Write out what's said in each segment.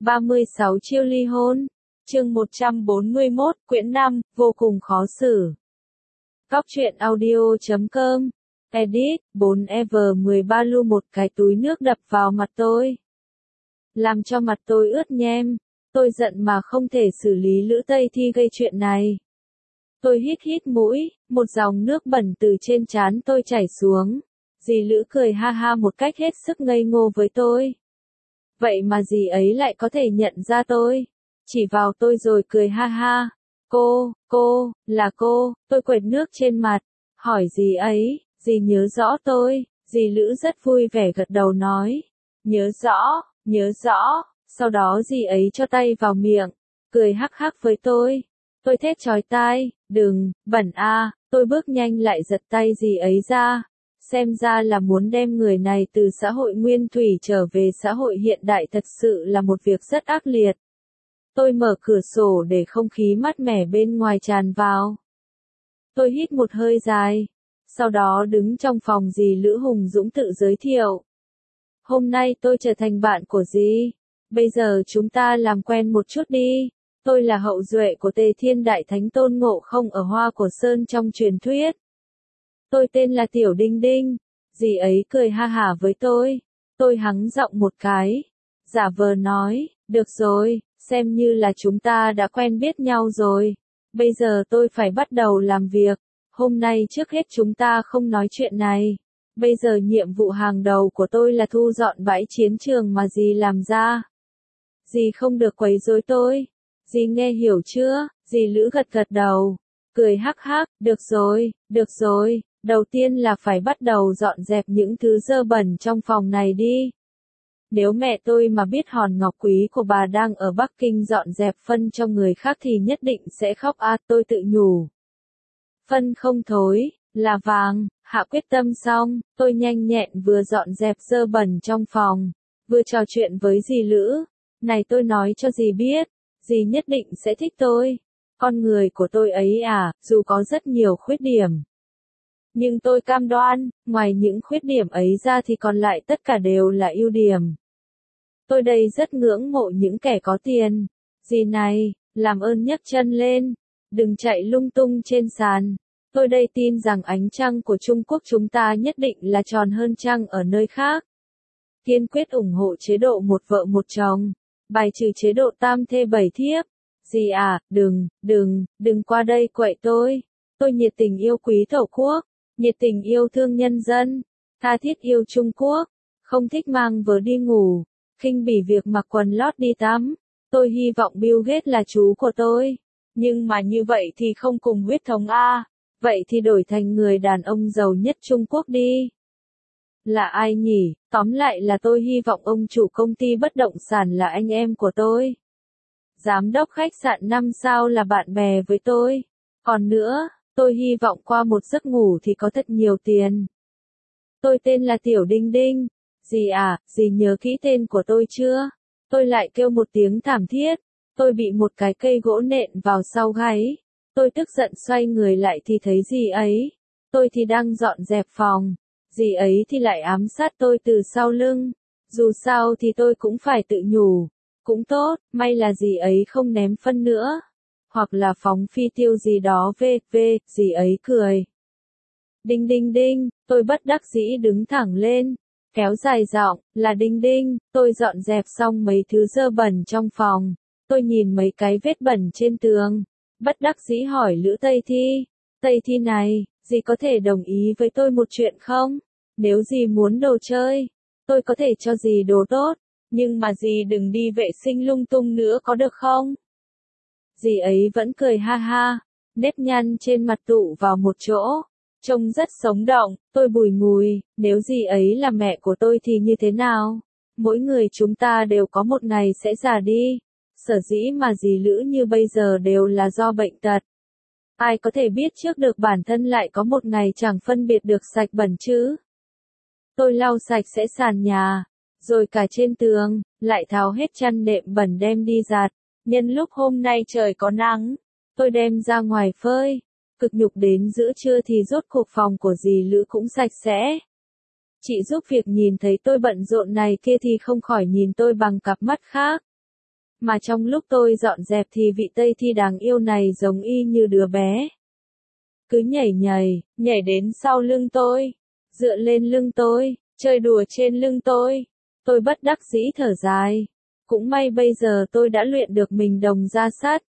36 chiêu ly hôn. Chương 141, quyển 5, vô cùng khó xử. Góc truyện audio.com. Edit, 4EV13 lu một cái túi nước đập vào mặt tôi. Làm cho mặt tôi ướt nhem. Tôi giận mà không thể xử lý Lữ Tây Thi gây chuyện này. Tôi hít mũi, một dòng nước bẩn từ trên trán tôi chảy xuống. Dì Lữ cười ha ha một cách hết sức ngây ngô với tôi. Vậy mà dì ấy lại có thể nhận ra tôi. Chỉ vào tôi rồi cười ha ha. Là cô, tôi quệt nước trên mặt. Hỏi dì ấy, dì nhớ rõ tôi. Dì Lữ rất vui vẻ gật đầu nói. Nhớ rõ. Sau đó dì ấy cho tay vào miệng. Cười hắc hắc với tôi. Tôi thét chói tai, đừng, bẩn a. Tôi bước nhanh lại giật tay dì ấy ra. Xem ra là muốn đem người này từ xã hội nguyên thủy trở về xã hội hiện đại, thật sự là một việc rất ác liệt. Tôi mở cửa sổ để không khí mát mẻ bên ngoài tràn vào. Tôi hít một hơi dài. Sau đó đứng trong phòng dì Lữ hùng dũng tự giới thiệu. Hôm nay tôi trở thành bạn của dì. Bây giờ chúng ta làm quen một chút đi. Tôi là hậu duệ của Tề Thiên Đại Thánh Tôn Ngộ Không ở Hoa Của Sơn trong truyền thuyết. Tôi tên là Tiểu Đinh Đinh. Dì ấy cười ha hả với tôi. Tôi hắng giọng một cái. Giả vờ nói, được rồi, xem như là chúng ta đã quen biết nhau rồi. Bây giờ tôi phải bắt đầu làm việc. Hôm nay trước hết chúng ta không nói chuyện này. Bây giờ nhiệm vụ hàng đầu của tôi là thu dọn bãi chiến trường mà dì làm ra. Dì không được quấy rối tôi. Dì nghe hiểu chưa? Dì Lữ gật đầu. Cười hắc hắc, được rồi. Đầu tiên là phải bắt đầu dọn dẹp những thứ dơ bẩn trong phòng này đi. Nếu mẹ tôi mà biết hòn ngọc quý của bà đang ở Bắc Kinh dọn dẹp phân cho người khác thì nhất định sẽ khóc a. Tôi tự nhủ. Phân không thối, là vàng. Hạ quyết tâm xong, tôi nhanh nhẹn vừa dọn dẹp dơ bẩn trong phòng, vừa trò chuyện với dì Lữ. Này, tôi nói cho dì biết, dì nhất định sẽ thích tôi. Con người của tôi ấy à, dù có rất nhiều khuyết điểm. Nhưng tôi cam đoan, ngoài những khuyết điểm ấy ra thì còn lại tất cả đều là ưu điểm. Tôi đây rất ngưỡng mộ những kẻ có tiền. Dì này, làm ơn nhấc chân lên. Đừng chạy lung tung trên sàn. Tôi đây tin rằng ánh trăng của Trung Quốc chúng ta nhất định là tròn hơn trăng ở nơi khác. Kiên quyết ủng hộ chế độ một vợ một chồng. Bài trừ chế độ tam thê bảy thiếp. Dì à, đừng qua đây quậy tôi. Tôi nhiệt tình yêu quý Tổ quốc. Nhiệt tình yêu thương nhân dân. Tha thiết yêu Trung Quốc. Không thích mang vớ đi ngủ. Khinh bỉ việc mặc quần lót đi tắm. Tôi hy vọng Bill Gates là chú của tôi. Nhưng mà như vậy thì không cùng huyết thống a. Vậy thì đổi thành người đàn ông giàu nhất Trung Quốc đi. Là ai nhỉ? Tóm lại là tôi hy vọng ông chủ công ty bất động sản là anh em của tôi. Giám đốc khách sạn 5 sao là bạn bè với tôi. Còn nữa, tôi hy vọng qua một giấc ngủ thì có thật nhiều tiền. Tôi tên là Tiểu Đinh Đinh. Dì à, dì nhớ kỹ tên của tôi chưa? Tôi lại kêu một tiếng thảm thiết. Tôi bị một cái cây gỗ nện vào sau gáy. Tôi tức giận xoay người lại thì thấy dì ấy. Tôi thì đang dọn dẹp phòng. Dì ấy thì lại ám sát tôi từ sau lưng. Dù sao thì tôi cũng phải tự nhủ. Cũng tốt, may là dì ấy không ném phân nữa. Hoặc là phóng phi tiêu gì đó dì ấy cười. Đinh đinh đinh, tôi bất đắc dĩ đứng thẳng lên. Kéo dài giọng, là Đinh Đinh. Tôi dọn dẹp xong mấy thứ dơ bẩn trong phòng. Tôi nhìn mấy cái vết bẩn trên tường. Bất đắc dĩ hỏi Lữ Tây Thi. Tây Thi này, dì có thể đồng ý với tôi một chuyện không? Nếu dì muốn đồ chơi, tôi có thể cho dì đồ tốt. Nhưng mà dì đừng đi vệ sinh lung tung nữa có được không? Dì ấy vẫn cười ha ha. Nếp nhăn trên mặt tụ vào một chỗ. Trông rất sống động. Tôi bùi ngùi. Nếu dì ấy là mẹ của tôi thì như thế nào? Mỗi người chúng ta đều có một ngày sẽ già đi. Sở dĩ mà dì Lữ như bây giờ đều là do bệnh tật. Ai có thể biết trước được bản thân lại có một ngày chẳng phân biệt được sạch bẩn chứ? Tôi lau sạch sẽ sàn nhà, rồi cả trên tường, lại tháo hết chăn đệm bẩn đem đi giặt. Nhân lúc hôm nay trời có nắng, tôi đem ra ngoài phơi. Cực nhục đến giữa trưa thì rốt cuộc phòng của dì Lữ cũng sạch sẽ. Chị giúp việc nhìn thấy tôi bận rộn này kia thì không khỏi nhìn tôi bằng cặp mắt khác. Mà trong lúc tôi dọn dẹp thì vị Tây Thi đáng yêu này giống y như đứa bé. Cứ nhảy đến sau lưng tôi, dựa lên lưng tôi, chơi đùa trên lưng tôi. Tôi bất đắc dĩ thở dài. Cũng may bây giờ tôi đã luyện được mình đồng ra sắt.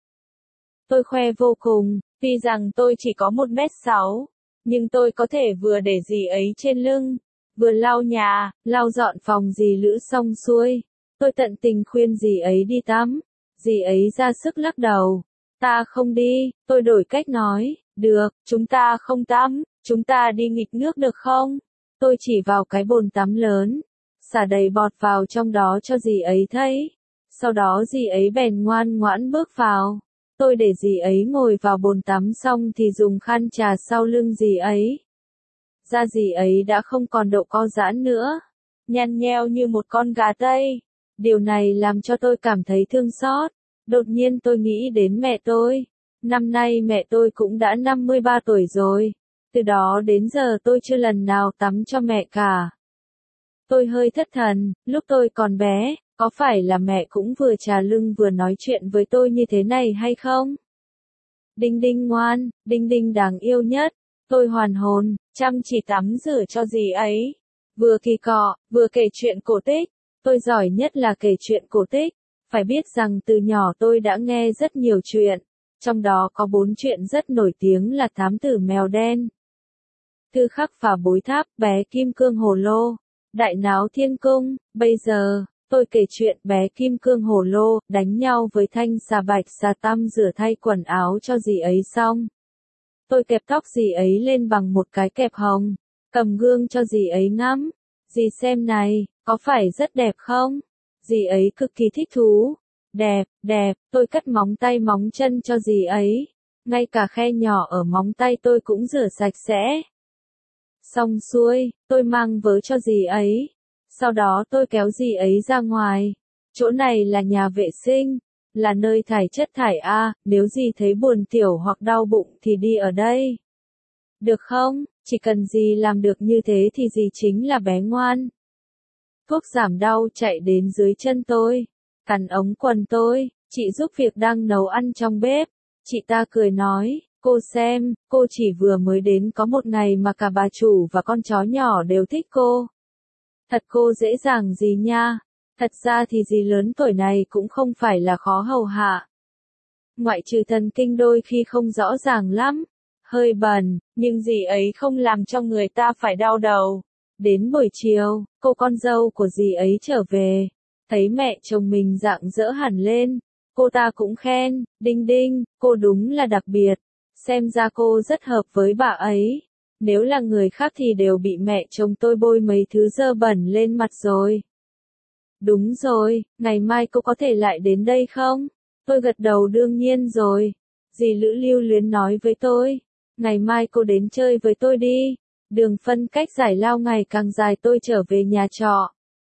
Tôi khoe vô cùng, tuy rằng tôi chỉ có 1m6, nhưng tôi có thể vừa để dì ấy trên lưng, vừa lau nhà, lau dọn phòng dì Lữ xong xuôi. Tôi tận tình khuyên dì ấy đi tắm. Dì ấy ra sức lắc đầu. Ta không đi, tôi đổi cách nói. Được, chúng ta không tắm, chúng ta đi nghịch nước được không? Tôi chỉ vào cái bồn tắm lớn, xả đầy bọt vào trong đó cho dì ấy thấy. Sau đó dì ấy bèn ngoan ngoãn bước vào. Tôi để dì ấy ngồi vào bồn tắm xong thì dùng khăn chà sau lưng dì ấy. Da dì ấy đã không còn độ co giãn nữa, nhăn nheo như một con gà Tây. Điều này làm cho tôi cảm thấy thương xót. Đột nhiên tôi nghĩ đến mẹ tôi. Năm nay mẹ tôi cũng đã 53 tuổi rồi. Từ đó đến giờ tôi chưa lần nào tắm cho mẹ cả. Tôi hơi thất thần, lúc tôi còn bé, có phải là mẹ cũng vừa chà lưng vừa nói chuyện với tôi như thế này hay không? Đinh Đinh ngoan, Đinh Đinh đáng yêu nhất. Tôi hoàn hồn, chăm chỉ tắm rửa cho dì ấy. Vừa kỳ cọ, vừa kể chuyện cổ tích. Tôi giỏi nhất là kể chuyện cổ tích. Phải biết rằng từ nhỏ tôi đã nghe rất nhiều chuyện. Trong đó có 4 chuyện rất nổi tiếng là Thám tử mèo đen, Thư khắc phá bối tháp, bé kim cương hồ lô, đại náo thiên cung. Bây giờ, tôi kể chuyện bé kim cương hồ lô, đánh nhau với thanh xà bạch xà tăm rửa thay quần áo cho dì ấy xong. Tôi kẹp tóc dì ấy lên bằng một cái kẹp hồng, cầm gương cho dì ấy ngắm. Dì xem này, có phải rất đẹp không? Dì ấy cực kỳ thích thú. Đẹp, đẹp, tôi cắt móng tay móng chân cho dì ấy. Ngay cả khe nhỏ ở móng tay tôi cũng rửa sạch sẽ. Xong xuôi, tôi mang vớ cho dì ấy. Sau đó tôi kéo dì ấy ra ngoài. Chỗ này là nhà vệ sinh, là nơi thải chất thải A, nếu dì thấy buồn tiểu hoặc đau bụng thì đi ở đây. Được không? Chỉ cần dì làm được như thế thì dì chính là bé ngoan. Thuốc giảm đau chạy đến dưới chân tôi, cắn ống quần tôi. Chị giúp việc đang nấu ăn trong bếp. Chị ta cười nói, cô xem, cô chỉ vừa mới đến có một ngày mà cả bà chủ và con chó nhỏ đều thích cô. Thật cô dễ dàng gì nha. Thật ra thì dì lớn tuổi này cũng không phải là khó hầu hạ. Ngoại trừ thần kinh đôi khi không rõ ràng lắm, hơi bẩn, nhưng dì ấy không làm cho người ta phải đau đầu. Đến buổi chiều, cô con dâu của dì ấy trở về, thấy mẹ chồng mình rạng rỡ hẳn lên. Cô ta cũng khen, Đinh Đinh, cô đúng là đặc biệt. Xem ra cô rất hợp với bà ấy. Nếu là người khác thì đều bị mẹ chồng tôi bôi mấy thứ dơ bẩn lên mặt rồi. Đúng rồi, ngày mai cô có thể lại đến đây không? Tôi gật đầu đương nhiên rồi. Dì Lữ lưu luyến nói với tôi. Ngày mai cô đến chơi với tôi đi. Đường phân cách giải lao ngày càng dài tôi trở về nhà trọ.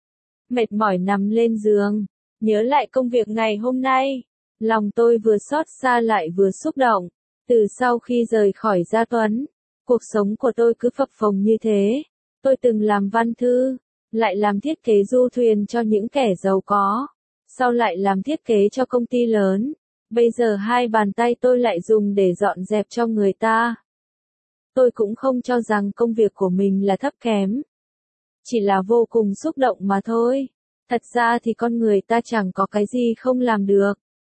Mệt mỏi nằm lên giường. Nhớ lại công việc ngày hôm nay. Lòng tôi vừa xót xa lại vừa xúc động. Từ sau khi rời khỏi Gia Tuấn, cuộc sống của tôi cứ phập phồng như thế. Tôi từng làm văn thư, lại làm thiết kế du thuyền cho những kẻ giàu có, sau lại làm thiết kế cho công ty lớn. Bây giờ hai bàn tay tôi lại dùng để dọn dẹp cho người ta. Tôi cũng không cho rằng công việc của mình là thấp kém. Chỉ là vô cùng xúc động mà thôi. Thật ra thì con người ta chẳng có cái gì không làm được.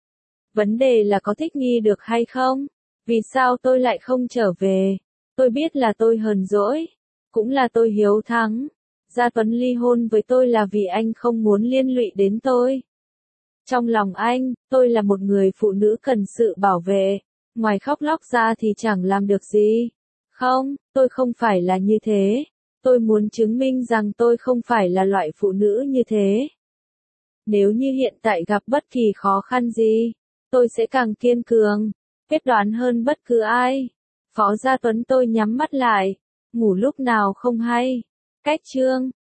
Vấn đề là có thích nghi được hay không? Vì sao tôi lại không trở về? Tôi biết là tôi hờn dỗi. Cũng là tôi hiếu thắng. Gia Tuấn ly hôn với tôi là vì anh không muốn liên lụy đến tôi. Trong lòng anh, tôi là một người phụ nữ cần sự bảo vệ. Ngoài khóc lóc ra thì chẳng làm được gì. Không, tôi không phải là như thế. Tôi muốn chứng minh rằng tôi không phải là loại phụ nữ như thế. Nếu như hiện tại gặp bất kỳ khó khăn gì, tôi sẽ càng kiên cường, quyết đoán hơn bất cứ ai. Phó Gia Tuấn tôi nhắm mắt lại, ngủ lúc nào không hay. Cách chương